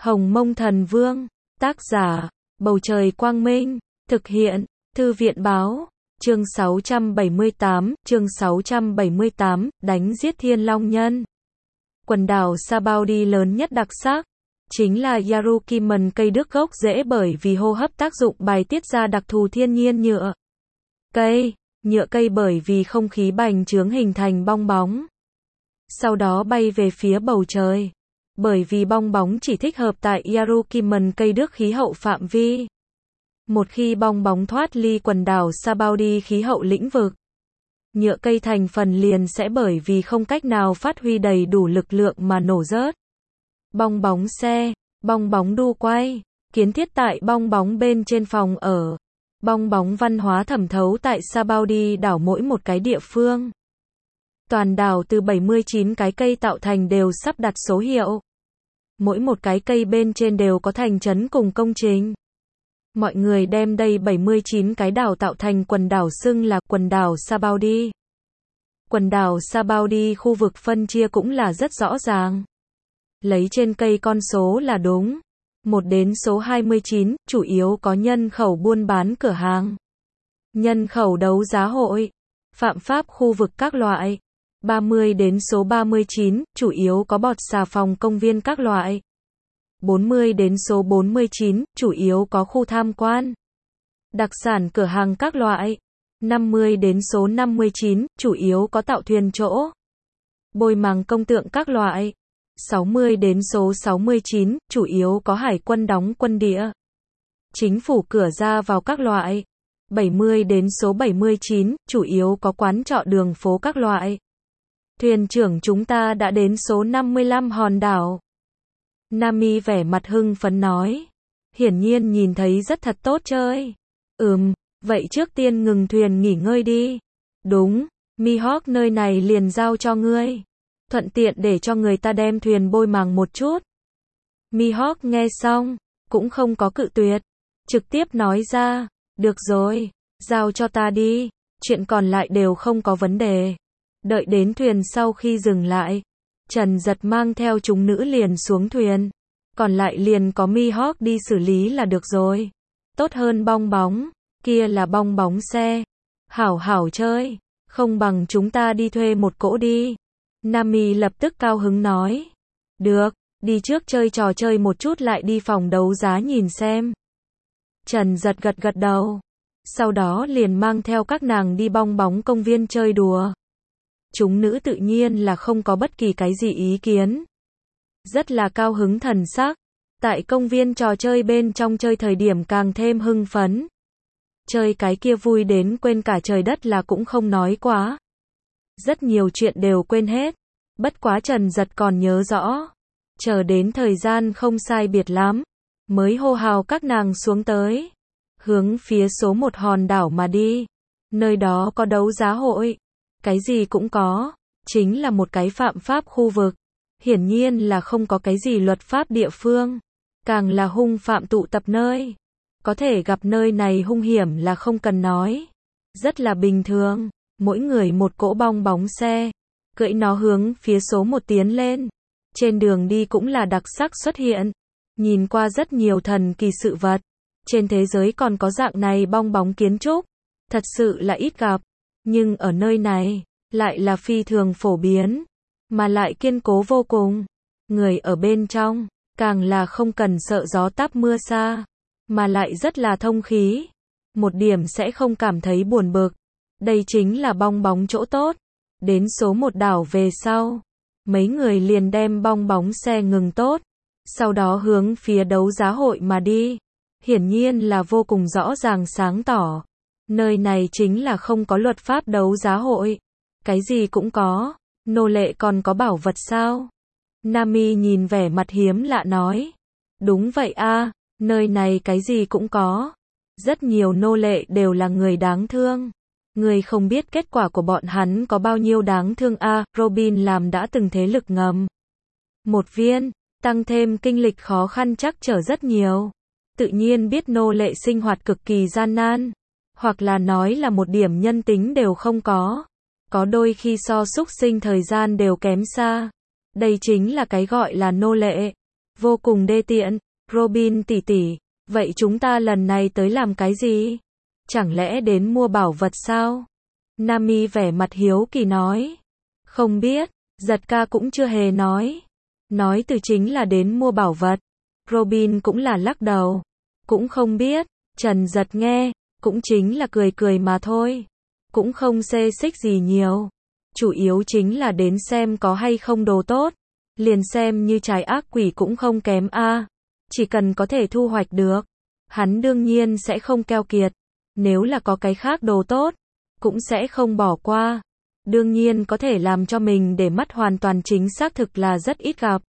Hồng Mông Thần Vương, tác giả, Bầu Trời Quang Minh, thực hiện, Thư viện Báo, chương 678, đánh giết Thiên Long Nhân. Quần đảo Sabaudi lớn nhất đặc sắc, chính là Yarukiman, cây đức gốc rễ bởi vì hô hấp tác dụng bài tiết ra đặc thù thiên nhiên nhựa cây bởi vì không khí bành trướng hình thành bong bóng. Sau đó bay về phía bầu trời. Bởi vì bong bóng chỉ thích hợp tại Yarukiman, cây đức khí hậu phạm vi. Một khi bong bóng thoát ly quần đảo Sabaudi khí hậu lĩnh vực, nhựa cây thành phần liền sẽ bởi vì không cách nào phát huy đầy đủ lực lượng mà nổ rớt. Bong bóng xe, bong bóng đu quay, kiến thiết tại bong bóng bên trên phòng ở. Bong bóng văn hóa thẩm thấu tại Sabaudi đảo mỗi một cái địa phương. Toàn đảo từ 79 cái cây tạo thành đều sắp đặt số hiệu. Mỗi một cái cây bên trên đều có thành trấn cùng công trình. Mọi người đem đây 79 cái đảo tạo thành quần đảo xưng là quần đảo Sabaudi. Quần đảo Sabaudi khu vực phân chia cũng là rất rõ ràng. Lấy trên cây con số là đúng. 1 đến số 29, chủ yếu có nhân khẩu buôn bán cửa hàng. Nhân khẩu đấu giá hội. Phạm pháp khu vực các loại. 30 đến số 39, chủ yếu có bọt xà phòng công viên các loại. 40 đến số 49, chủ yếu có khu tham quan. Đặc sản cửa hàng các loại. 50 đến số 59, chủ yếu có tạo thuyền chỗ. Bồi màng công tượng các loại. 60 đến số 69, chủ yếu có hải quân đóng quân địa. Chính phủ cửa ra vào các loại. 70 đến số 79, chủ yếu có quán trọ đường phố các loại. Thuyền trưởng, chúng ta đã đến số 55 hòn đảo. Nami vẻ mặt hưng phấn nói. Hiển nhiên nhìn thấy rất thật tốt chơi. Vậy trước tiên ngừng thuyền nghỉ ngơi đi. Đúng, Mihawk, nơi này liền giao cho ngươi. Thuận tiện để cho người ta đem thuyền bôi màng một chút. Mihawk nghe xong, cũng không có cự tuyệt. Trực tiếp nói ra, được rồi, giao cho ta đi. Chuyện còn lại đều không có vấn đề. Đợi đến thuyền sau khi dừng lại, Trần Giật mang theo chúng nữ liền xuống thuyền. Còn lại liền có Mihawk đi xử lý là được rồi. Tốt hơn bong bóng, kia là bong bóng xe. Hảo hảo chơi, không bằng chúng ta đi thuê một cỗ đi. Nami lập tức cao hứng nói. Được, đi trước chơi trò chơi một chút lại đi phòng đấu giá nhìn xem. Trần Giật gật gật đầu. Sau đó liền mang theo các nàng đi bong bóng công viên chơi đùa. Chúng nữ tự nhiên là không có bất kỳ cái gì ý kiến. Rất là cao hứng thần sắc. Tại công viên trò chơi bên trong chơi thời điểm càng thêm hưng phấn. Chơi cái kia vui đến quên cả trời đất là cũng không nói quá. Rất nhiều chuyện đều quên hết. Bất quá Trần Giật còn nhớ rõ. Chờ đến thời gian không sai biệt lắm, mới hô hào các nàng xuống tới. Hướng phía số 1 hòn đảo mà đi. Nơi đó có đấu giá hội. Cái gì cũng có. Chính là một cái phạm pháp khu vực. Hiển nhiên là không có cái gì luật pháp địa phương. Càng là hung phạm tụ tập nơi. Có thể gặp nơi này hung hiểm là không cần nói. Rất là bình thường. Mỗi người một cỗ bong bóng xe. Cưỡi nó hướng phía số 1 tiến lên. Trên đường đi cũng là đặc sắc xuất hiện. Nhìn qua rất nhiều thần kỳ sự vật. Trên thế giới còn có dạng này bong bóng kiến trúc. Thật sự là ít gặp. Nhưng ở nơi này, lại là phi thường phổ biến. Mà lại kiên cố vô cùng. Người ở bên trong, càng là không cần sợ gió táp mưa xa. Mà lại rất là thông khí. Một điểm sẽ không cảm thấy buồn bực. Đây chính là bong bóng chỗ tốt. Đến số 1 đảo về sau, mấy người liền đem bong bóng xe ngừng tốt. Sau đó hướng phía đấu giá hội mà đi. Hiển nhiên là vô cùng rõ ràng sáng tỏ. Nơi này chính là không có luật pháp đấu giá hội. Cái gì cũng có. Nô lệ còn có bảo vật sao? Nami nhìn vẻ mặt hiếm lạ nói. Đúng vậy a, nơi này cái gì cũng có. Rất nhiều nô lệ đều là người đáng thương. Người không biết kết quả của bọn hắn có bao nhiêu đáng thương a. Robin làm đã từng thế lực ngầm. Một viên, tăng thêm kinh lịch khó khăn chắc trở rất nhiều. Tự nhiên biết nô lệ sinh hoạt cực kỳ gian nan. Hoặc là nói là một điểm nhân tính đều không có. Có đôi khi so súc sinh thời gian đều kém xa. Đây chính là cái gọi là nô lệ. Vô cùng đê tiện. Robin tỷ tỷ, vậy chúng ta lần này tới làm cái gì? Chẳng lẽ đến mua bảo vật sao? Nami vẻ mặt hiếu kỳ nói. Không biết, giật ca cũng chưa hề nói. Nói từ chính là đến mua bảo vật. Robin cũng là lắc đầu. Cũng không biết, Trần giật nghe, cũng chính là cười cười mà thôi. Cũng không xê xích gì nhiều. Chủ yếu chính là đến xem có hay không đồ tốt. Liền xem như trái ác quỷ cũng không kém a. Chỉ cần có thể thu hoạch được, hắn đương nhiên sẽ không keo kiệt. Nếu là có cái khác đồ tốt, cũng sẽ không bỏ qua. Đương nhiên có thể làm cho mình để mắt hoàn toàn chính xác thực là rất ít gặp.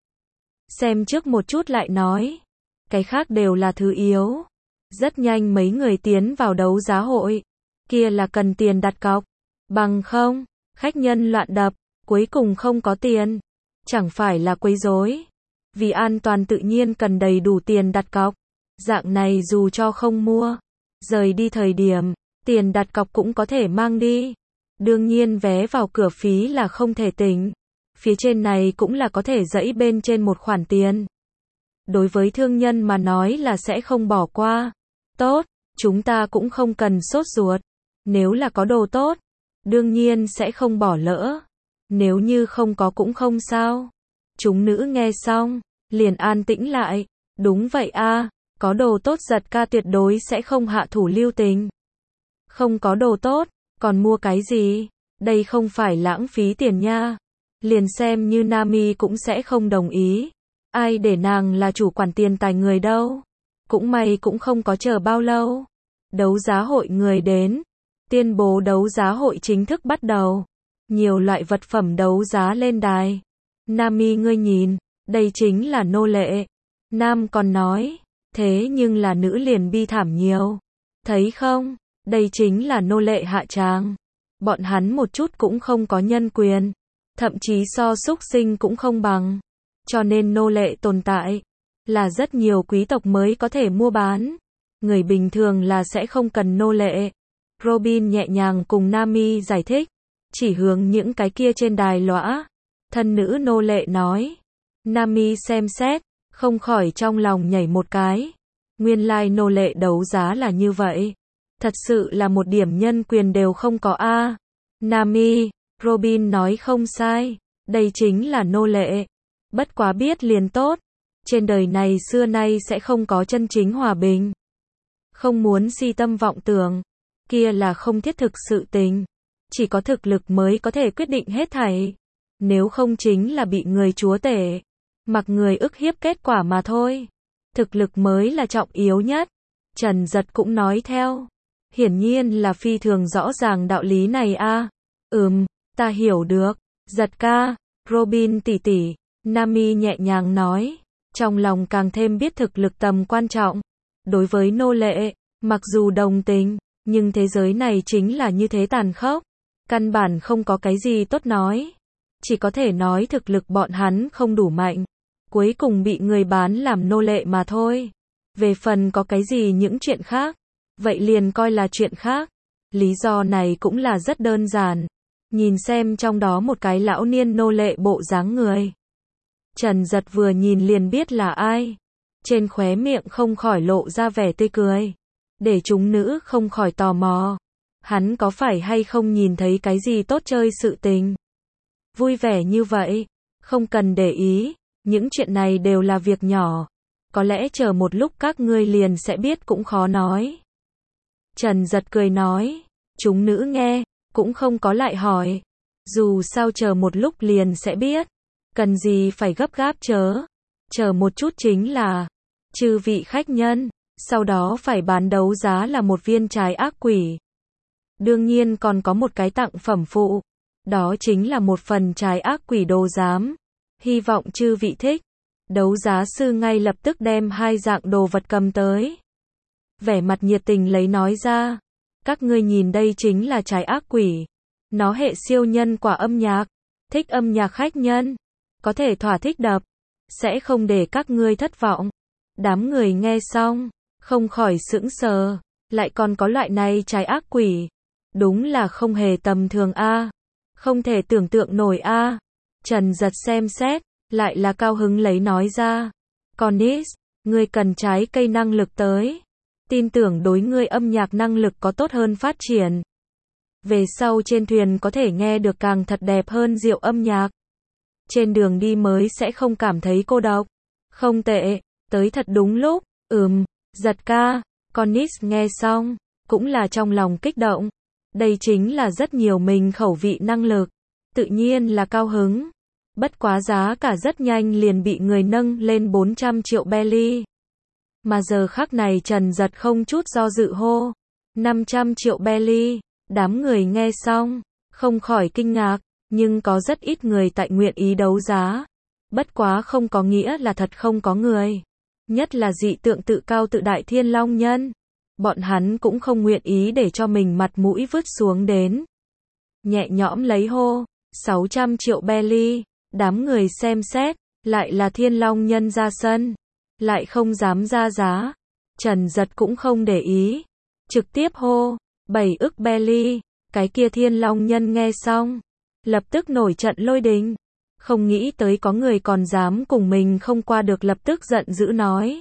Xem trước một chút lại nói. Cái khác đều là thứ yếu. Rất nhanh mấy người tiến vào đấu giá hội. Kia là cần tiền đặt cọc. Bằng không, khách nhân loạn đập, cuối cùng không có tiền. Chẳng phải là quấy rối. Vì an toàn tự nhiên cần đầy đủ tiền đặt cọc. Dạng này dù cho không mua, rời đi thời điểm, tiền đặt cọc cũng có thể mang đi. Đương nhiên vé vào cửa phí là không thể tính. Phía trên này cũng là có thể dẫy bên trên một khoản tiền. Đối với thương nhân mà nói là sẽ không bỏ qua. Tốt, chúng ta cũng không cần sốt ruột. Nếu là có đồ tốt, đương nhiên sẽ không bỏ lỡ. Nếu như không có cũng không sao. Chúng nữ nghe xong, liền an tĩnh lại. Đúng vậy a, có đồ tốt giật ca tuyệt đối sẽ không hạ thủ lưu tình. Không có đồ tốt, còn mua cái gì? Đây không phải lãng phí tiền nha. Liền xem như Nami cũng sẽ không đồng ý. Ai để nàng là chủ quản tiền tài người đâu. Cũng may cũng không có chờ bao lâu. Đấu giá hội người đến. Tuyên bố đấu giá hội chính thức bắt đầu. Nhiều loại vật phẩm đấu giá lên đài. Nami ngươi nhìn, đây chính là nô lệ. Nam còn nói, thế nhưng là nữ liền bi thảm nhiều. Thấy không, đây chính là nô lệ hạ tràng. Bọn hắn một chút cũng không có nhân quyền. Thậm chí so súc sinh cũng không bằng. Cho nên nô lệ tồn tại là rất nhiều quý tộc mới có thể mua bán. Người bình thường là sẽ không cần nô lệ. Robin nhẹ nhàng cùng Nami giải thích. Chỉ hướng những cái kia trên đài lõa. Thân nữ nô lệ nói. Nami xem xét, không khỏi trong lòng nhảy một cái. Nguyên lai nô lệ đấu giá là như vậy. Thật sự là một điểm nhân quyền đều không có a. Nami, Robin nói không sai. Đây chính là nô lệ. Bất quá biết liền tốt. Trên đời này xưa nay sẽ không có chân chính hòa bình. Không muốn si tâm vọng tưởng. Kia là không thiết thực sự tình. Chỉ có thực lực mới có thể quyết định hết thảy. Nếu không chính là bị người chúa tể. Mặc người ức hiếp kết quả mà thôi. Thực lực mới là trọng yếu nhất. Trần giật cũng nói theo. Hiển nhiên là phi thường rõ ràng đạo lý này a. Ta hiểu được. Giật ca, Robin tỷ tỷ. Nami nhẹ nhàng nói. Trong lòng càng thêm biết thực lực tầm quan trọng. Đối với nô lệ, mặc dù đồng tình, nhưng thế giới này chính là như thế tàn khốc. Căn bản không có cái gì tốt nói. Chỉ có thể nói thực lực bọn hắn không đủ mạnh. Cuối cùng bị người bán làm nô lệ mà thôi. Về phần có cái gì những chuyện khác, vậy liền coi là chuyện khác. Lý do này cũng là rất đơn giản. Nhìn xem trong đó một cái lão niên nô lệ bộ dáng người. Trần giật vừa nhìn liền biết là ai. Trên khóe miệng không khỏi lộ ra vẻ tươi cười. Để chúng nữ không khỏi tò mò. Hắn có phải hay không nhìn thấy cái gì tốt chơi sự tình. Vui vẻ như vậy. Không cần để ý. Những chuyện này đều là việc nhỏ. Có lẽ chờ một lúc các ngươi liền sẽ biết cũng khó nói. Trần giật cười nói. Chúng nữ nghe. Cũng không có lại hỏi. Dù sao chờ một lúc liền sẽ biết. Cần gì phải gấp gáp chớ. Chờ một chút chính là. Chư vị khách nhân. Sau đó phải bán đấu giá là một viên trái ác quỷ. Đương nhiên còn có một cái tặng phẩm phụ. Đó chính là một phần trái ác quỷ đồ giám. Hy vọng chư vị thích. Đấu giá sư ngay lập tức đem hai dạng đồ vật cầm tới. Vẻ mặt nhiệt tình lấy nói ra. Các ngươi nhìn đây chính là trái ác quỷ. Nó hệ siêu nhân quả âm nhạc. Thích âm nhạc khách nhân. Có thể thỏa thích đập. Sẽ không để các ngươi thất vọng. Đám người nghe xong. Không khỏi sững sờ. Lại còn có loại này trái ác quỷ. Đúng là không hề tầm thường a. Không thể tưởng tượng nổi a. Trần giật xem xét. Lại là cao hứng lấy nói ra. Connis, ngươi cần trái cây năng lực tới. Tin tưởng đối ngươi âm nhạc năng lực có tốt hơn phát triển. Về sau trên thuyền có thể nghe được càng thật đẹp hơn diệu âm nhạc. Trên đường đi mới sẽ không cảm thấy cô độc. Không tệ, tới thật đúng lúc. Giật ca. Connis nghe xong, cũng là trong lòng kích động. Đây chính là rất nhiều mình khẩu vị năng lực. Tự nhiên là cao hứng. Bất quá giá cả rất nhanh liền bị người nâng lên 400 triệu belly. Mà giờ khắc này Trần Giật không chút do dự hô. 500 triệu belly. Đám người nghe xong, không khỏi kinh ngạc, nhưng có rất ít người tại nguyện ý đấu giá. Bất quá không có nghĩa là thật không có người. Nhất là dị tượng tự cao tự đại Thiên Long Nhân. Bọn hắn cũng không nguyện ý để cho mình mặt mũi vứt xuống đến. Nhẹ nhõm lấy hô, 600 triệu belly. Đám người xem xét, lại là Thiên Long Nhân ra sân. Lại không dám ra giá. Trần Giật cũng không để ý. Trực tiếp hô, 7 ức belly. Cái kia Thiên Long Nhân nghe xong, lập tức nổi trận lôi đình. Không nghĩ tới có người còn dám cùng mình không qua được, lập tức giận dữ nói.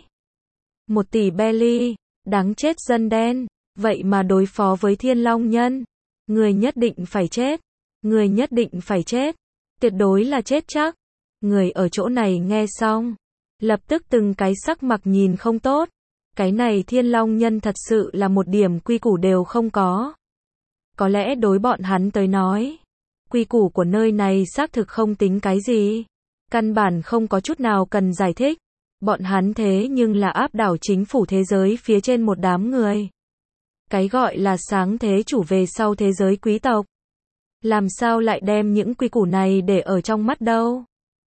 1 tỷ belly, đáng chết dân đen, vậy mà đối phó với Thiên Long Nhân. Người nhất định phải chết, người nhất định phải chết, tuyệt đối là chết chắc. Người ở chỗ này nghe xong, lập tức từng cái sắc mặt nhìn không tốt. Cái này Thiên Long Nhân thật sự là một điểm quy củ đều không có. Có lẽ đối bọn hắn tới nói, quy củ của nơi này xác thực không tính cái gì. Căn bản không có chút nào cần giải thích. Bọn hắn thế nhưng là áp đảo chính phủ thế giới phía trên một đám người. Cái gọi là sáng thế chủ về sau thế giới quý tộc. Làm sao lại đem những quy củ này để ở trong mắt đâu?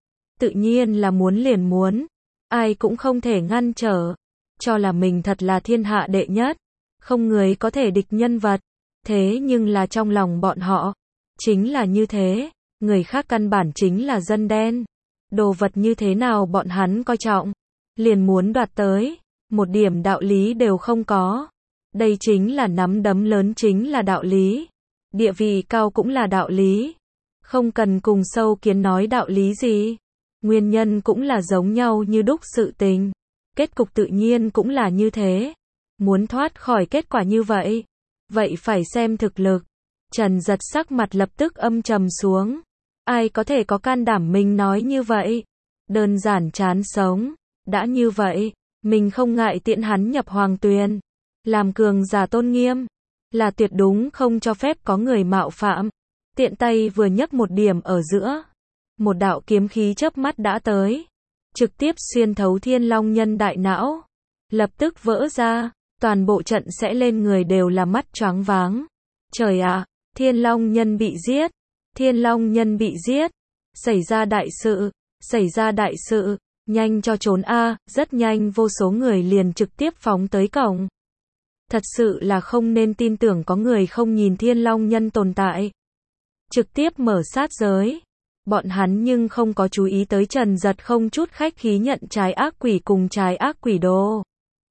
Tự nhiên là muốn liền muốn. Ai cũng không thể ngăn trở. Cho là mình thật là thiên hạ đệ nhất. Không người có thể địch nhân vật. Thế nhưng là trong lòng bọn họ, chính là như thế. Người khác căn bản chính là dân đen. Đồ vật như thế nào bọn hắn coi trọng, liền muốn đoạt tới. Một điểm đạo lý đều không có. Đây chính là nắm đấm lớn, chính là đạo lý. Địa vị cao cũng là đạo lý. Không cần cùng sâu kiến nói đạo lý gì. Nguyên nhân cũng là giống nhau như đúc sự tình. Kết cục tự nhiên cũng là như thế. Muốn thoát khỏi kết quả như vậy, vậy phải xem thực lực. Trần Giật sắc mặt lập tức âm trầm xuống. Ai có thể có can đảm mình nói như vậy? Đơn giản chán sống. Đã như vậy, mình không ngại tiễn hắn nhập hoàng tuyền. Làm cường giả tôn nghiêm, là tuyệt đúng không cho phép có người mạo phạm. Tiện tay vừa nhấc một điểm ở giữa. Một đạo kiếm khí chớp mắt đã tới. Trực tiếp xuyên thấu Thiên Long Nhân đại não. Lập tức vỡ ra. Toàn bộ trận sẽ lên người đều là mắt choáng váng. Trời ạ, Thiên Long Nhân bị giết. Thiên Long Nhân bị giết. Xảy ra đại sự. Xảy ra đại sự. Nhanh cho trốn a. Rất nhanh vô số người liền trực tiếp phóng tới cổng. Thật sự là không nên tin tưởng có người không nhìn Thiên Long Nhân tồn tại. Trực tiếp mở sát giới. Bọn hắn nhưng không có chú ý tới Trần Giật không chút khách khí nhận trái ác quỷ cùng trái ác quỷ đồ.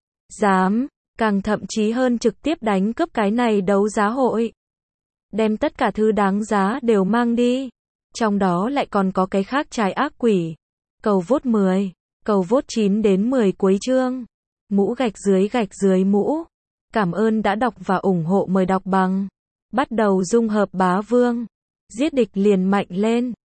Dám, càng thậm chí hơn trực tiếp đánh cướp cái này đấu giá hội. Đem tất cả thứ đáng giá đều mang đi. Trong đó lại còn có cái khác trái ác quỷ. Cầu vote 10, cầu vote 9 đến 10 cuối chương. Mũ gạch dưới mũ. Cảm ơn đã đọc và ủng hộ, mời đọc bằng. Bắt đầu dung hợp bá vương. Giết địch liền mạnh lên.